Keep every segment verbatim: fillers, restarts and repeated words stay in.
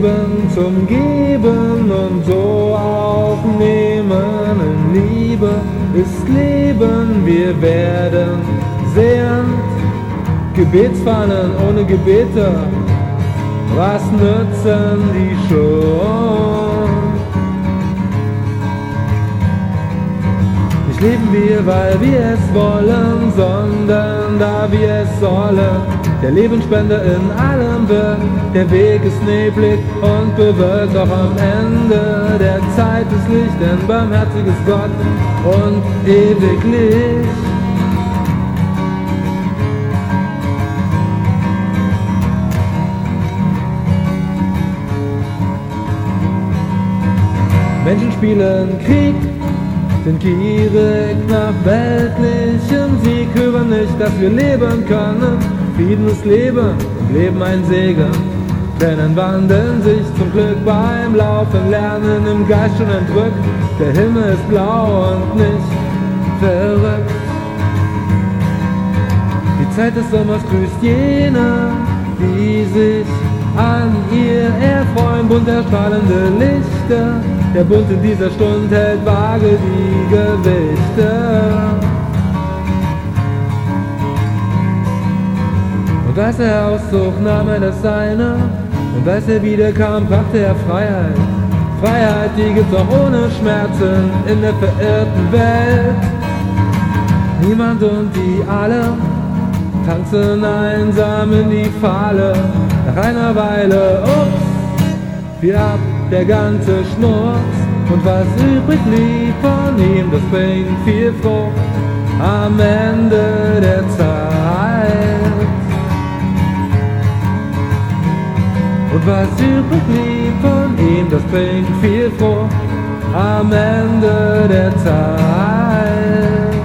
Leben zum Geben und so auch nehmen. In Liebe ist Leben, wir werden sehend, Gebetsfahnen ohne Gebete, was nützen die schon? Nicht leben wir, weil wir es wollen, sondern da wir es sollen. Der Lebensspender in allem wird, der Weg ist neblig und bewölkt, doch am Ende der Zeit ist Licht, ein barmherziges Gott und ewiglich. Menschen spielen Krieg, sind gierig nach weltlichem Sieg, hören nicht, dass wir leben können. Frieden ist Leben und Leben ein Segen. Tränen wandeln sich zum Glück beim Laufen, Lernen im Geist schon entrückt. Der Himmel ist blau und nicht verrückt. Die Zeit des Sommers grüßt jene, die sich an ihr erfreuen. Bunt erstrahlende Lichter, der Bund in dieser Stunde hält vage die Gewichte. Und als er auszog, nahm er das Seine, und als er wiederkam, brachte er Freiheit. Freiheit, die gibt's auch ohne Schmerzen in der verirrten Welt. Niemand und die alle tanzen einsam in die Falle. Nach einer Weile, ups, fiel ab der ganze Schmutz. Und was übrig blieb von ihm, das bringt viel Frucht am Ende der Zeit. Und was übrig blieb von ihm, das bringt viel Frucht am Ende der Zeit.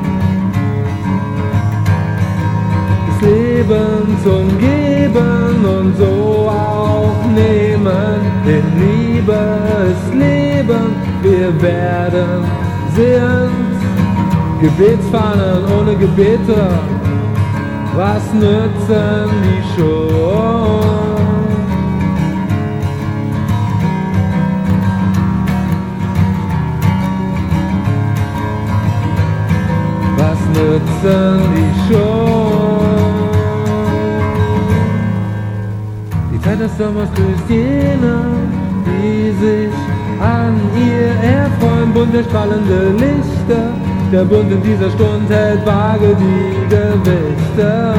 Das Leben zum Geben und so auch nehmen. In Liebe ist Leben, wir werden sehend. Gebetsfahnen ohne Gebete, was nützen die schon? Was nützen die schon? Die Zeit des Sommers grüßt jene, die sich an ihr erfreuen. Bunt erstrahlende Lichter, der Bund in dieser Stunde hält vage die Gewichte.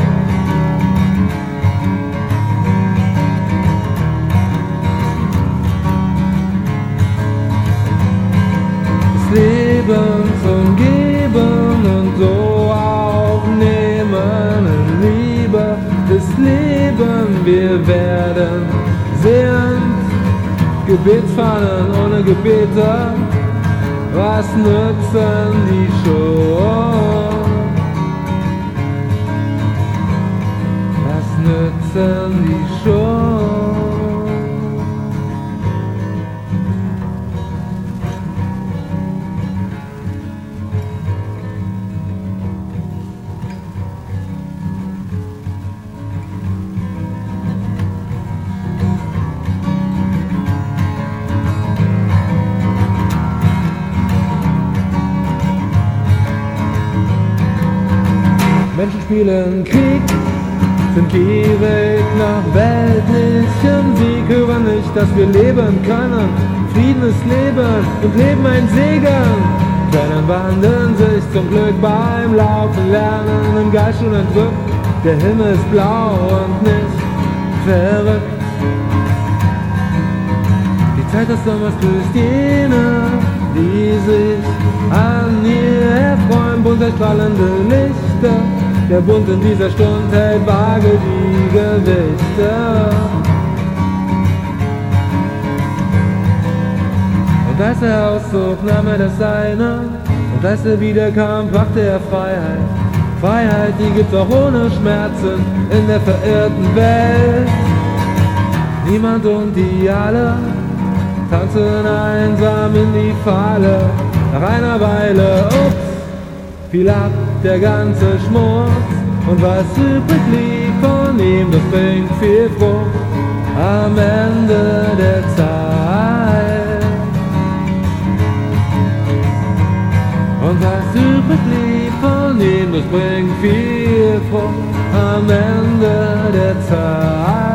Das Leben zum Geben und so auch nehmen. In Liebe ist Leben, wir werden sehend. Gebetsfahnen ohne Gebete, was nützen die schon? Was nützen die schon? Menschen spielen Krieg, sind gierig nach weltlichem Sieg, hören nicht, dass wir leben können. Frieden ist Leben und Leben ein Segen. Tränen wandeln sich zum Glück beim Laufen, Lernen im Geist schon entrückt. Der Himmel ist blau und nicht verrückt. Die Zeit des Sommers grüßt jene, die sich an ihr erfreuen. Bunt erstrahlende Lichter, der Bund in dieser Stunde hält vage die Gewichte. Und als er auszog, nahm er das Seine, und als er wiederkam, brachte er Freiheit. Freiheit, die gibt's auch ohne Schmerzen in der verirrten Welt. Niemand und die alle tanzen einsam in die Falle. Nach einer Weile, ups, fiel ab der ganze Schmutz. Und was übrig blieb von ihm, das bringt viel Frucht am Ende der Zeit. Und was übrig blieb von ihm, das bringt viel Frucht am Ende der Zeit.